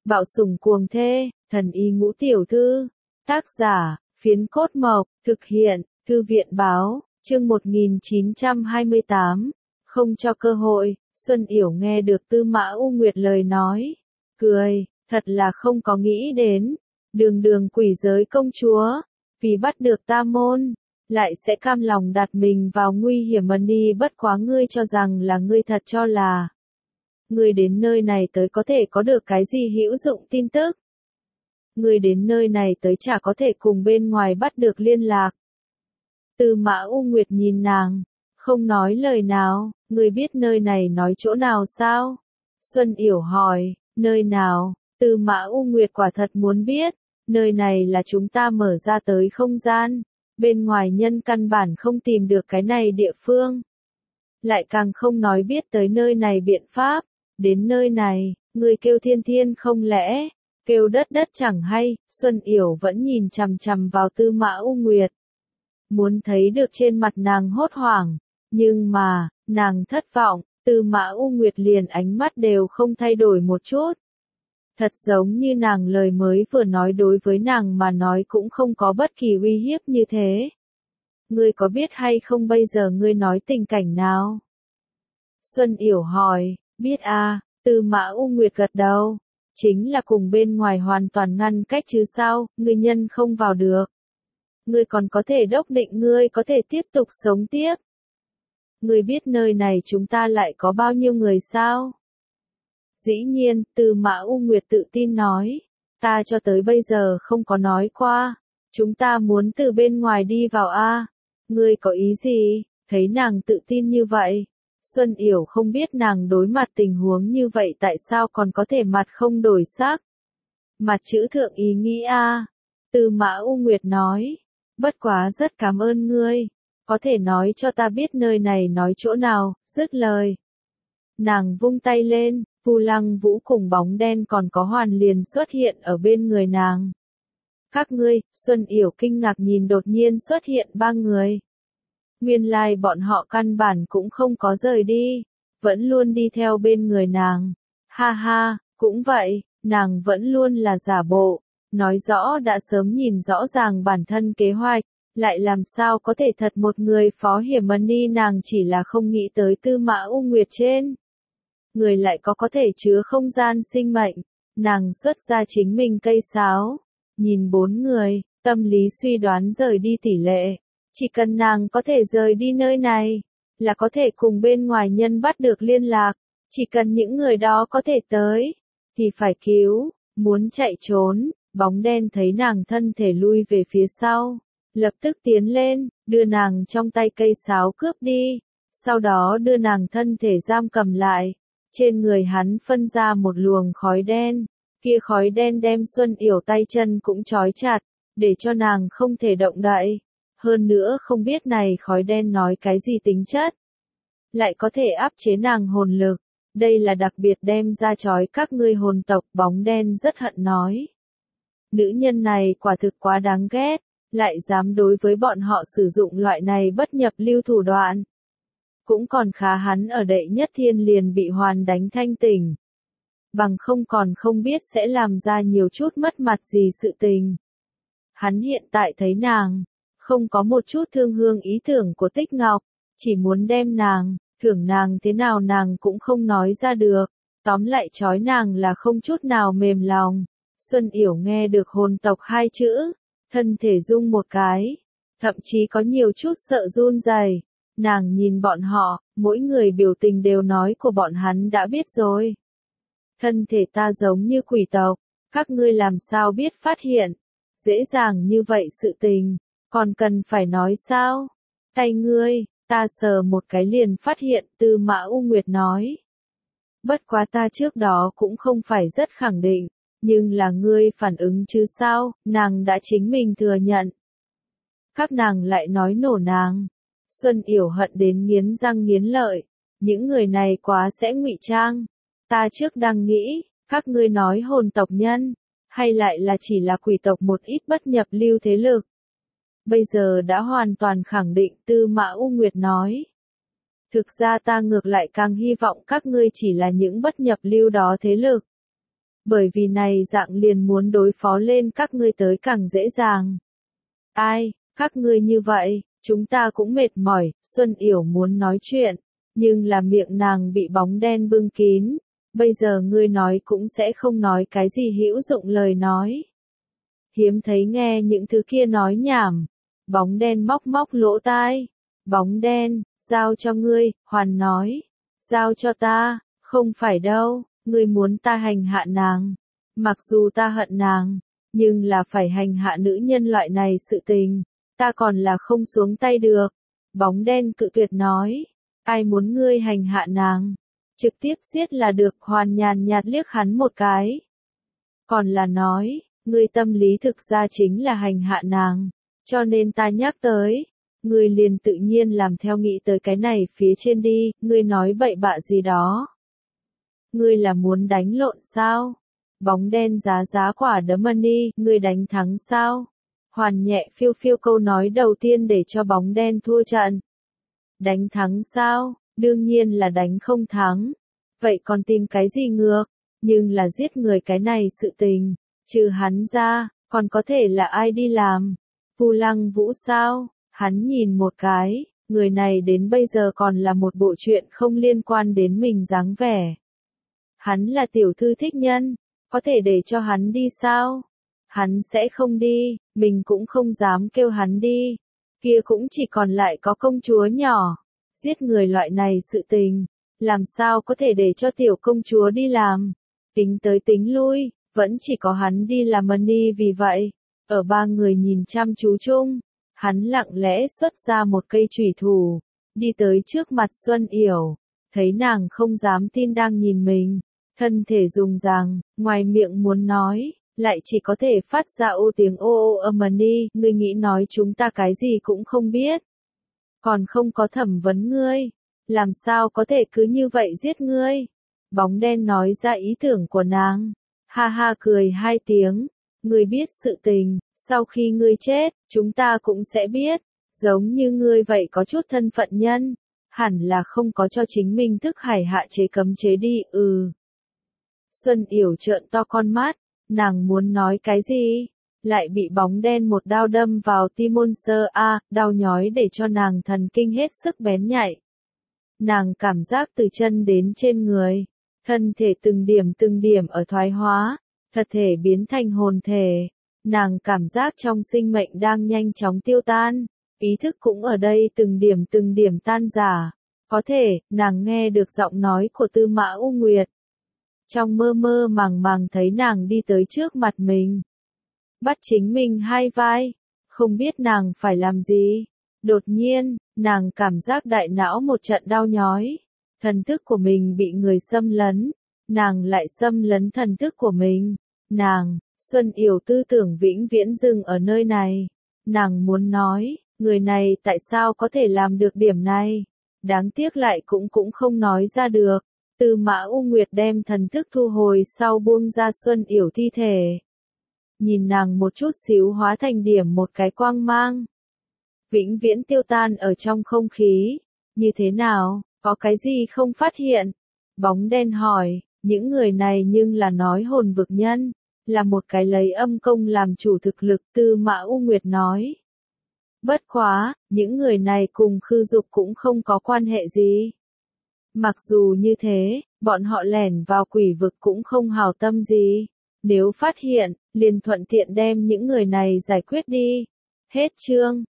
Bạo sủng cuồng thê, thần y ngũ tiểu thư. Tác giả, Phiến Cốt Mộc, thực hiện, Thư viện báo, chương 1928. Không cho cơ hội, Xuân Yểu nghe được Tư Mã U Nguyệt lời nói. Cười, thật là không có nghĩ đến. Đường đường quỷ giới công chúa, vì bắt được ta môn, lại sẽ cam lòng đặt mình vào nguy hiểm đi, bất quá ngươi cho rằng là ngươi thật cho là. Ngươi đến nơi này tới có thể có được cái gì hữu dụng tin tức? Ngươi đến nơi này tới chả có thể cùng bên ngoài bắt được liên lạc. Tư Mã U Nguyệt nhìn nàng, không nói lời nào, ngươi biết nơi này nói chỗ nào sao? Xuân Yểu hỏi, nơi nào? Tư Mã U Nguyệt quả thật muốn biết, nơi này là chúng ta mở ra tới không gian, bên ngoài nhân căn bản không tìm được cái này địa phương. Lại càng không nói biết tới nơi này biện pháp, đến nơi này, ngươi kêu thiên thiên không lẽ, kêu đất đất chẳng hay, Xuân Yểu vẫn nhìn chằm chằm vào Tư Mã U Nguyệt. Muốn thấy được trên mặt nàng hốt hoảng, nhưng mà, nàng thất vọng, Tư Mã U Nguyệt liền ánh mắt đều không thay đổi một chút. Thật giống như nàng lời mới vừa nói đối với nàng mà nói cũng không có bất kỳ uy hiếp như thế. Ngươi có biết hay không bây giờ ngươi nói tình cảnh nào? Xuân Yểu hỏi, biết à, Tư Mã U Nguyệt gật đầu. Chính là cùng bên ngoài hoàn toàn ngăn cách chứ sao, ngươi nhân không vào được. Ngươi còn có thể đốc định ngươi có thể tiếp tục sống tiếp. Ngươi biết nơi này chúng ta lại có bao nhiêu người sao? Dĩ nhiên, Tư Mã U Nguyệt tự tin nói, ta cho tới bây giờ không có nói qua, chúng ta muốn từ bên ngoài đi vào a. Ngươi có ý gì? Thấy nàng tự tin như vậy, Xuân Yểu không biết nàng đối mặt tình huống như vậy tại sao còn có thể mặt không đổi sắc. Mặt chữ thượng ý nghĩ a. Tư Mã U Nguyệt nói, bất quá rất cảm ơn ngươi, có thể nói cho ta biết nơi này nói chỗ nào, dứt lời. Nàng vung tay lên, Vu Lăng Vũ cùng bóng đen còn có Hoàn liền xuất hiện ở bên người nàng. Các ngươi, Xuân Yểu kinh ngạc nhìn đột nhiên xuất hiện ba người. Nguyên lai bọn họ căn bản cũng không có rời đi, vẫn luôn đi theo bên người nàng. Ha ha, cũng vậy, nàng vẫn luôn là giả bộ, nói rõ đã sớm nhìn rõ ràng bản thân kế hoạch, lại làm sao có thể thật một người phó hiểm đi, nàng chỉ là không nghĩ tới Tư Mã U Nguyệt trên. Người lại có thể chứa không gian sinh mệnh, nàng xuất ra chính mình cây sáo, nhìn bốn người, tâm lý suy đoán rời đi tỷ lệ. Chỉ cần nàng có thể rời đi nơi này, là có thể cùng bên ngoài nhân bắt được liên lạc, chỉ cần những người đó có thể tới, thì phải cứu, muốn chạy trốn, bóng đen thấy nàng thân thể lui về phía sau, lập tức tiến lên, đưa nàng trong tay cây sáo cướp đi, sau đó đưa nàng thân thể giam cầm lại, trên người hắn phân ra một luồng khói đen, kia khói đen đem Xuân Yểu tay chân cũng trói chặt, để cho nàng không thể động đậy. Hơn nữa không biết này khói đen nói cái gì tính chất. Lại có thể áp chế nàng hồn lực. Đây là đặc biệt đem ra trói các ngươi hồn tộc, bóng đen rất hận nói. Nữ nhân này quả thực quá đáng ghét, lại dám đối với bọn họ sử dụng loại này bất nhập lưu thủ đoạn. Cũng còn khá hắn ở đệ nhất thiên liền bị Hoàn đánh thanh tỉnh. Bằng không còn không biết sẽ làm ra nhiều chút mất mặt gì sự tình. Hắn hiện tại thấy nàng. Không có một chút thương hương ý tưởng của Tích Ngọc, chỉ muốn đem nàng, thưởng nàng thế nào nàng cũng không nói ra được, tóm lại trói nàng là không chút nào mềm lòng. Xuân Yểu nghe được hồn tộc hai chữ, thân thể rung một cái, thậm chí có nhiều chút sợ run rẩy. Nàng nhìn bọn họ, mỗi người biểu tình đều nói của bọn hắn đã biết rồi. Thân thể ta giống như quỷ tộc, các ngươi làm sao biết phát hiện, dễ dàng như vậy sự tình. Còn cần phải nói sao? Tay ngươi, ta sờ một cái liền phát hiện, Tư Mã U Nguyệt nói. Bất quá ta trước đó cũng không phải rất khẳng định, nhưng là ngươi phản ứng chứ sao, nàng đã chính mình thừa nhận. Các nàng lại nói nổ nàng. Xuân Yểu hận đến nghiến răng nghiến lợi, những người này quá sẽ ngụy trang. Ta trước đang nghĩ, các ngươi nói hồn tộc nhân, hay lại là chỉ là quỷ tộc một ít bất nhập lưu thế lực. Bây giờ đã hoàn toàn khẳng định, Tư Mã U Nguyệt nói. Thực ra ta ngược lại càng hy vọng các ngươi chỉ là những bất nhập lưu đó thế lực. bởi vì này dạng liền muốn đối phó lên các ngươi tới càng dễ dàng. Ai, các ngươi như vậy, chúng ta cũng mệt mỏi, Xuân Yểu muốn nói chuyện, nhưng là miệng nàng bị bóng đen bưng kín, bây giờ ngươi nói cũng sẽ không nói cái gì hữu dụng lời nói. Hiếm thấy nghe những thứ kia nói nhảm, bóng đen móc móc lỗ tai, bóng đen, giao cho ngươi, Hoàn nói, giao cho ta, không phải đâu, ngươi muốn ta hành hạ nàng, mặc dù ta hận nàng, nhưng là phải hành hạ nữ nhân loại này sự tình, ta còn là không xuống tay được. Bóng đen cự tuyệt nói, ai muốn ngươi hành hạ nàng, trực tiếp giết là được. Hoàn nhàn nhạt liếc hắn một cái. Còn là nói, ngươi tâm lý thực ra chính là hành hạ nàng, cho nên ta nhắc tới, ngươi liền tự nhiên làm theo nghĩ tới cái này phía trên đi, ngươi nói bậy bạ gì đó. Ngươi là muốn đánh lộn sao? Bóng đen giá giá quả đấm money, ngươi đánh thắng sao? Hoàn nhẹ phiêu phiêu câu nói đầu tiên để cho bóng đen thua trận. Đánh thắng sao? Đương nhiên là đánh không thắng. Vậy còn tìm cái gì ngược? Nhưng là giết người cái này sự tình, trừ hắn ra, còn có thể là ai đi làm? Vu Lăng Vũ sao? Hắn nhìn một cái, người này đến bây giờ còn là một bộ chuyện không liên quan đến mình dáng vẻ. Hắn là tiểu thư thích nhân, có thể để cho hắn đi sao? Hắn sẽ không đi, mình cũng không dám kêu hắn đi. Kia cũng chỉ còn lại có công chúa nhỏ. Giết người loại này sự tình, làm sao có thể để cho tiểu công chúa đi làm? Tính tới tính lui, vẫn chỉ có hắn đi làm money. Vì vậy, ở ba người nhìn chăm chú chung, hắn lặng lẽ xuất ra một cây chủy thủ, đi tới trước mặt Xuân Yểu, thấy nàng không dám tin đang nhìn mình, thân thể rùng ràng, ngoài miệng muốn nói, lại chỉ có thể phát ra ô tiếng ô ô âm money. Ngươi nghĩ nói chúng ta cái gì cũng không biết, còn không có thẩm vấn ngươi, làm sao có thể cứ như vậy giết ngươi? Bóng đen nói ra ý tưởng của nàng, ha ha cười hai tiếng, ngươi biết sự tình, sau khi ngươi chết, chúng ta cũng sẽ biết, giống như ngươi vậy có chút thân phận nhân, hẳn là không có cho chính mình thức hải hạ chế cấm chế đi. Xuân Yểu trợn to con mắt, nàng muốn nói cái gì, lại bị bóng đen một đao đâm vào tim môn sơ a, đau nhói để cho nàng thần kinh hết sức bén nhạy. Nàng cảm giác từ chân đến trên người, thân thể từng điểm ở thoái hóa, thật thể biến thành hồn thể. Nàng cảm giác trong sinh mệnh đang nhanh chóng tiêu tan, ý thức cũng ở đây từng điểm tan rã. Có thể, nàng nghe được giọng nói của Tư Mã U Nguyệt. Trong mơ mơ màng thấy nàng đi tới trước mặt mình, bắt chính mình hai vai, không biết nàng phải làm gì. Đột nhiên, nàng cảm giác đại não một trận đau nhói, thần thức của mình bị người xâm lấn, nàng lại xâm lấn thần thức của mình. Nàng, Xuân Yểu tư tưởng vĩnh viễn dừng ở nơi này. Nàng muốn nói, người này tại sao có thể làm được điểm này? Đáng tiếc lại cũng không nói ra được. Tư Mã U Nguyệt đem thần thức thu hồi sau buông ra Xuân Yểu thi thể. Nhìn nàng một chút xíu hóa thành điểm một cái quang mang, vĩnh viễn tiêu tan ở trong không khí. Như thế nào, có cái gì không phát hiện? Bóng đen hỏi, những người này nhưng là nói hồn vực nhân, là một cái lấy âm công làm chủ thực lực. Tư Mã U Nguyệt nói. Bất quá, những người này cùng Khư Dục cũng không có quan hệ gì. Mặc dù như thế, bọn họ lẻn vào quỷ vực cũng không hảo tâm gì. Nếu phát hiện, liền thuận tiện đem những người này giải quyết đi. Hết chương.